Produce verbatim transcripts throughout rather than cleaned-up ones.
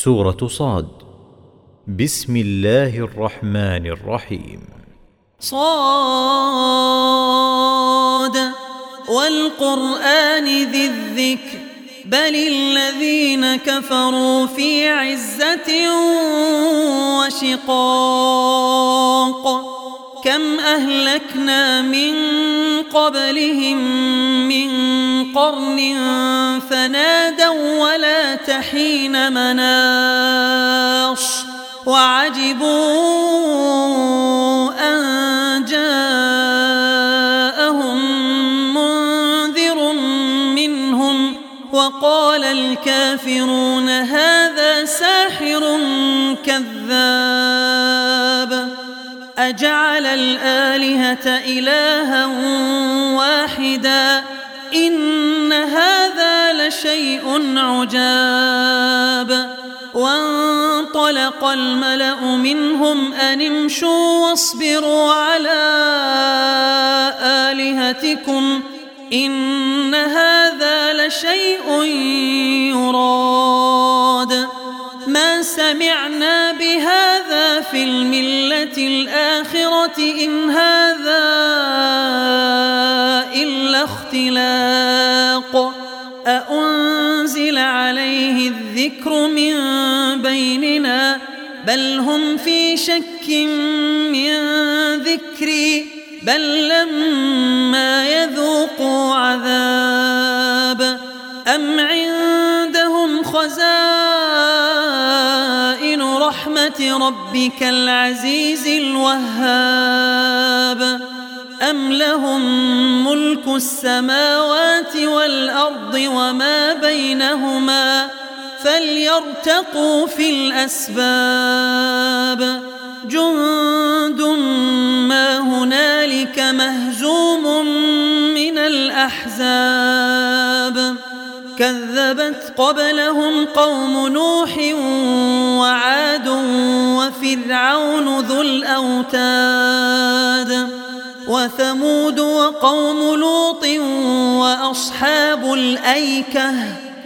سورة صاد. بسم الله الرحمن الرحيم. صاد والقرآن ذي الذكر بل الذين كفروا في عزة وشقاق كم أهلكنا من قبلهم من قرن فنادوا ولا تحين مناص وعجبوا أن جاءهم منذر منهم وقال الكافرون هذا ساحر كذاب أجعل الآلهة إلها واحدا إن هذا لشيء عجاب وانطلق الملأ منهم أن امشوا واصبروا على آلهتكم إن هذا لشيء يراد ما سمعنا بهذا في الملة الآخرة إن هذا إلا اختلاق أأنزل عليه الذكر من بيننا بل هم في شك من ذكري بل لما يذوقوا عذاب أم عندهم خزائن رحمة ربك العزيز الوهاب أم لهم ملك السماوات والأرض وما بينهما فليرتقوا في الأسباب جند ما هنالك مهزوم من الأحزاب كذبت قبلهم قوم نوح وعاد وفرعون ذو الأوتاد وثمود وقوم لوط وأصحاب الأيكة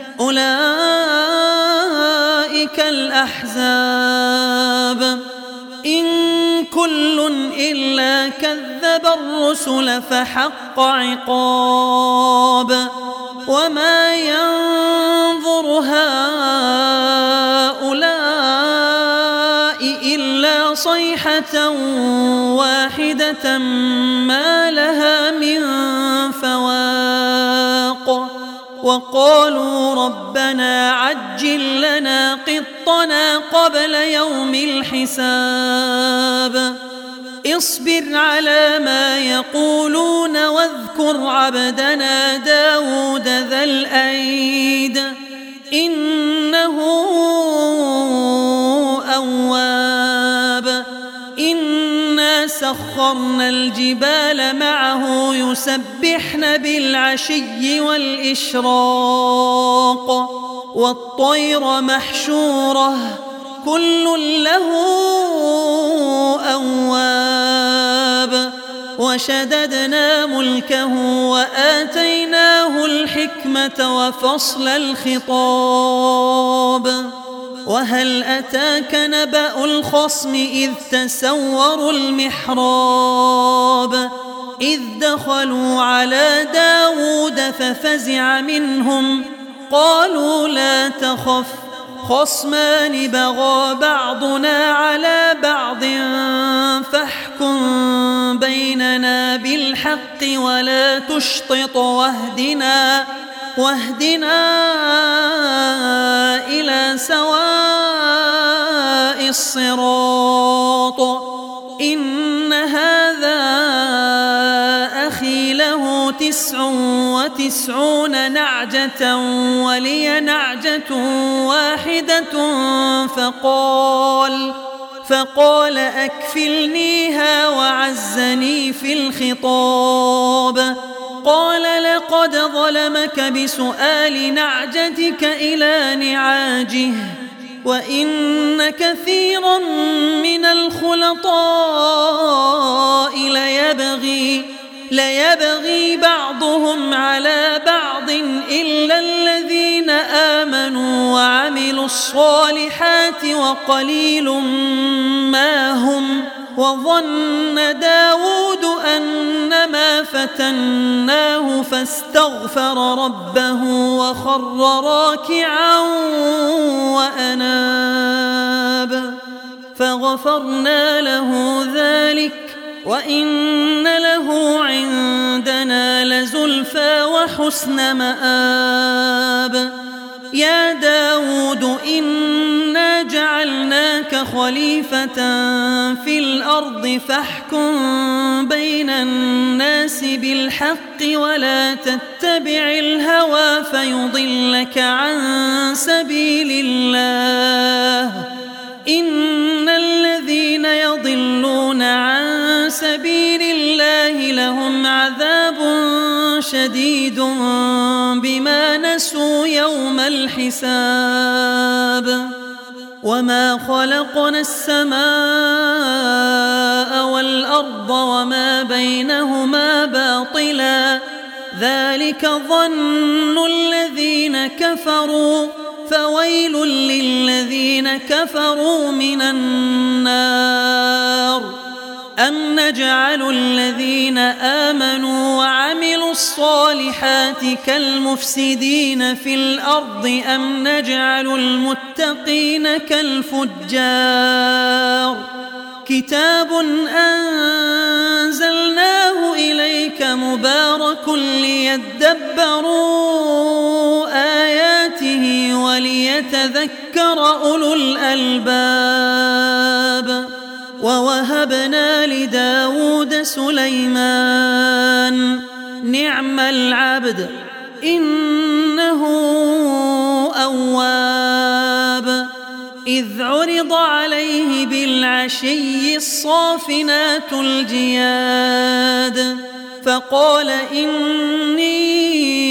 أولئك الأحزاب إن كل إلا كذب الرسل فحق عقاب وما ينظر هؤلاء إلا صيحة واحدة ما لها من فواق وقالوا ربنا عجل لنا قطنا قبل يوم الحساب اصبر على ما يقولون واذكر عبدنا داود ذا الأيد إنه أواب إنا سخرنا الجبال معه يسبحن بالعشي والإشراق والطير محشورة كل له أواب وشددنا ملكه وآتيناه الحكمة وفصل الخطاب وهل أتاك نبأ الخصم إذ تسوروا المحراب إذ دخلوا على داود ففزع منهم قالوا لا تخف خصمان بغى بعضنا على بعض فاحكم بيننا بالحق ولا تشطط واهدنا واهدنا إلى سواء الصراط إن هذا أخي له تسع وتسعون نعجة ولي نعجة واحدة فقال فقال أكفلنيها وعزني في الخطاب قال لقد ظلمك بسؤال نعجتك إلى نعاجه وإن كثيرا من الخلطاء ليبغي ليبغي بعضهم على بعض إلا الذين آمنوا وعملوا الصالحات وقليل ما هم. وظن داود أنما فتناه فاستغفر ربه وخر راكعا وأناب فغفرنا له ذلك وإن له عندنا لزلفى وحسن مآب. يا داود إنا جعلناك خليفة في الأرض فاحكم بين الناس بالحق ولا تتبع الهوى فيضلك عن سبيل الله. إن الذين يضلون عن سبيل الله لهم عذاب شديد بما نسوا يوم الحساب. وما خلقنا السماء والأرض وما بينهما باطلا ذلك ظن الذين كفروا فويل للذين كفروا من النار. أم نجعل الذين آمنوا وعملوا الصالحات كالمفسدين في الأرض أم نجعل المتقين كالفجار. كتاب أنزلناه إليك مبارك ليدبروا آياته وليتذكر أولو الألباب. ووهبنا لداود سليمان نعم العبد إنه أواب. إذ عرض عليه بالعشي الصافنات الجياد فقال إني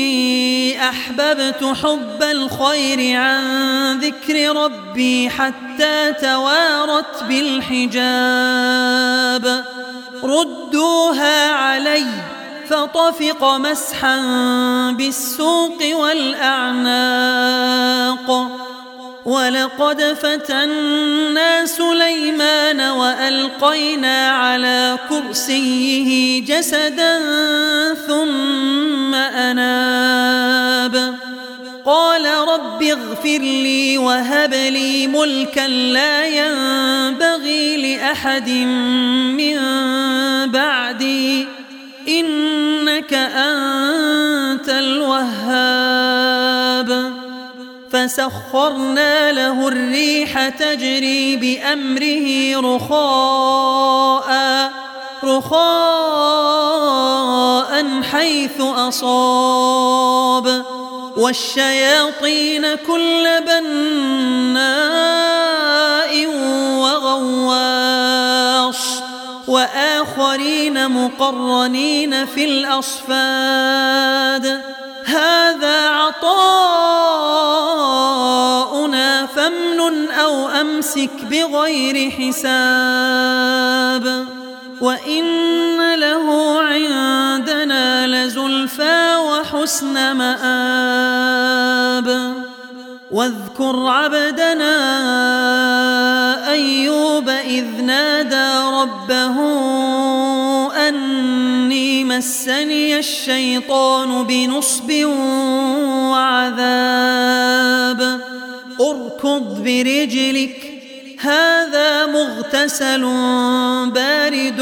أحببت حب الخير عن ذكر ربي حتى توارت بالحجاب. ردوها علي فطفق مسحا بالسوق والأعناق. ولقد فتنا سليمان وألقينا على كرسيه جسدا ثم أناب. قال رب اغفر لي وهب لي ملكا لا ينبغي لأحد من بعدي إنك أنت الوهاب. فسخرنا له الريح تجري بأمره رخاء رخاء حيث أصاب والشياطين كل بناء وغواص وآخرين مقرنين في الأصفاد. هذا عطاؤنا فامنن أو أمسك بغير حساب. وإن له عندنا لزلفى وحسن مآب. واذكر عبدنا أيوب إذ نادى ربه أني مسني الشيطان بنصب وعذاب. اركض برجلك هذا مغتسل بارد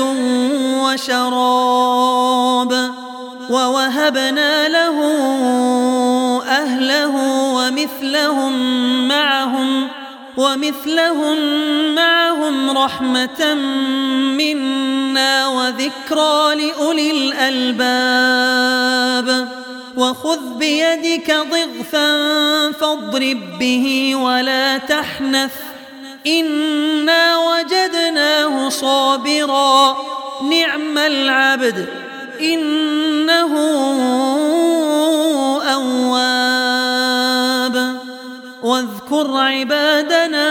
وشراب. ووهبنا له أهله ومثلهم معهم ومثلهم معهم رحمة منا وذكرى لأولي الألباب. وخذ بيدك ضغثا فاضرب به ولا تحنث إنا وجدناه صابرا نعم العبد إنه أواب. واذكر عبادنا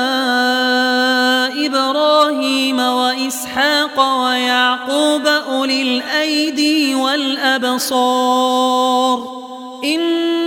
إبراهيم وإسحاق ويعقوب أولي الأيدي والأبصار إن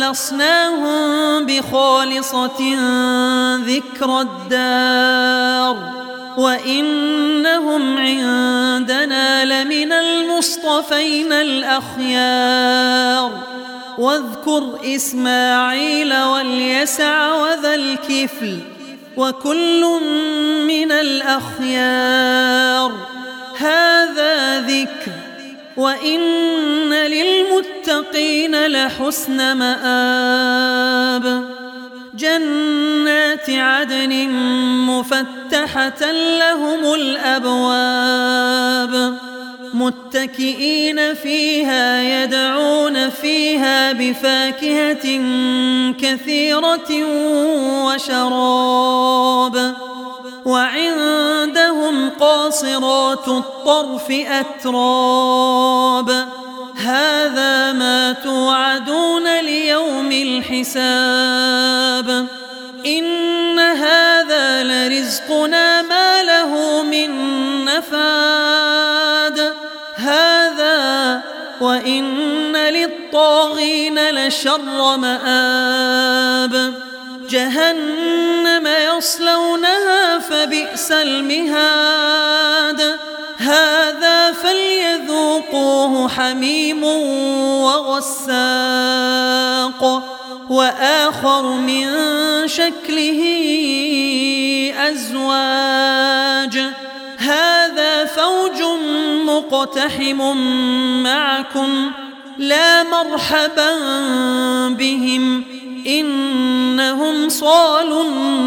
فخلصناهم بخالصة ذكر الدار وإنهم عندنا لمن المصطفين الأخيار واذكر إسماعيل واليسع وذا الكفل وكل من الأخيار هذا ذكر وإن للمتقين لحسن مآب جنات عدن مفتحة لهم الأبواب متكئين فيها يدعون فيها بفاكهة كثيرة وشراب وعندهم قاصرات الطرف أتراب هذا ما توعدون ليوم الحساب إن هذا لرزقنا ما له من نفاد هذا وإن للطاغين لشر مآب جهنم يصلونها فبئس المهاد هذا فليذوقوه حميم وغساق وآخر من شكله أزواج هذا فوج مقتحم معكم لا مرحبا بهم إنهم صالوا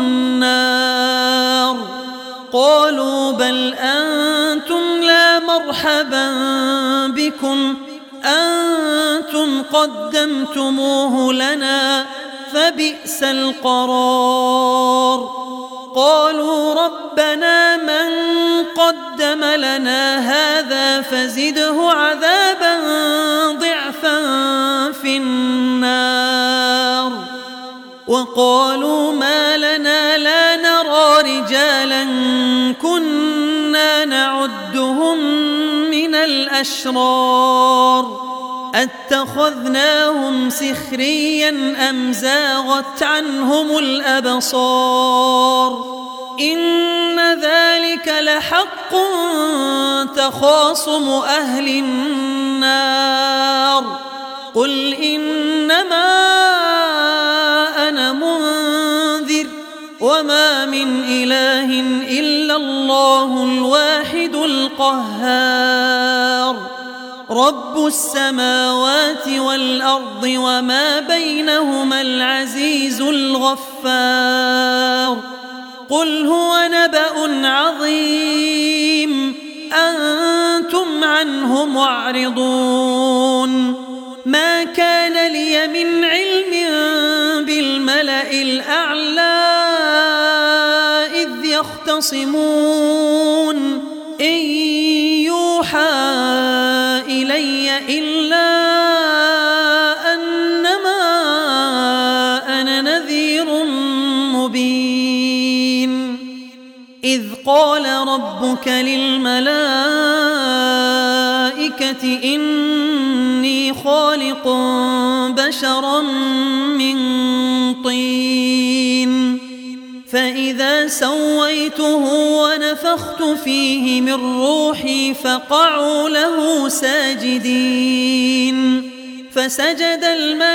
النار قالوا بل أنتم لا مرحبا بكم أنتم قدمتموه لنا فبئس القرار قالوا ربنا من قدم لنا هذا فزده عذابا ضعفا في النار وقالوا ما لنا لا نرى رجالا كنا نعدهم من الأشرار أتخذناهم سخريا أم زاغت عنهم الأبصار إن ذلك لحق تخاصم أهل النار قل إنما أنا منذر وما من إله إلا الله الواحد القهار رب السماوات والأرض وما بينهما العزيز الغفار قل هو نبأ عظيم أنتم عنه معرضون ما كان لي من علم بالملأ الأعلى إذ يختصمون إن يوحى إلي إلا أنما أنا نذير مبين إذ قال ربك للملائكة إني خالق بشرا من طين فإذا سويته ونفخت فيه من روحي فقعوا له ساجدين فسجد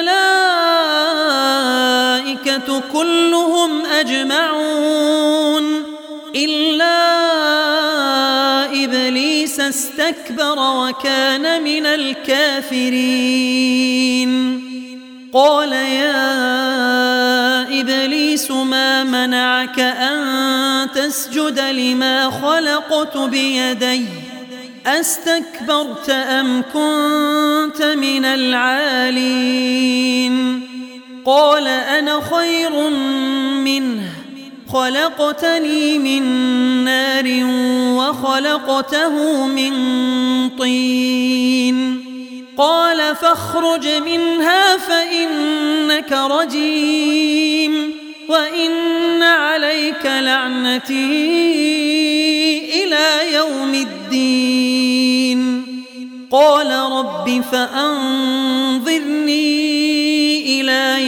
الملائكة كلهم أجمعون إلا إبليس استكبر وكان من الكافرين قال يا إبليس ما منعك أن تسجد لما خلقت بيدي أستكبرت أم كنت من العالين قال أنا خير منه خلقتني من نار وخلقته من طين قال فاخرج منها فإنك رجيم وإن عليك لعنتي إلى يوم الدين قال رب فأنظرني إلى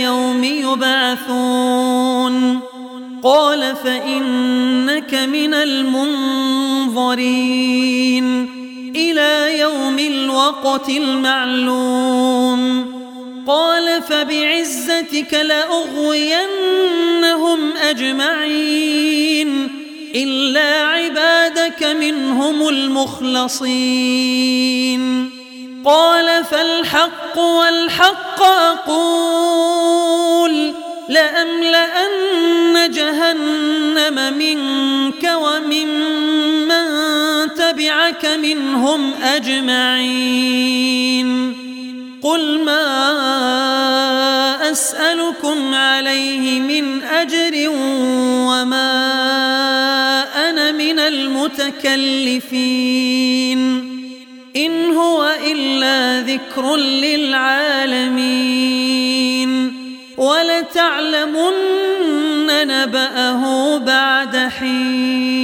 يبعثون قال فإنك من المنظرين إلى يوم الوقت المعلوم قال فبعزتك لأغوينهم أجمعين إلا عبادك منهم المخلصين قال فالحق والحق أقول لأملأن جهنم منك وممن تبعك منهم أجمعين قل ما أسألكم عليه من أجر وما أنا من المتكلفين إن هو إلا ذكر للعالمين ولتعلمن نبأه بعد حين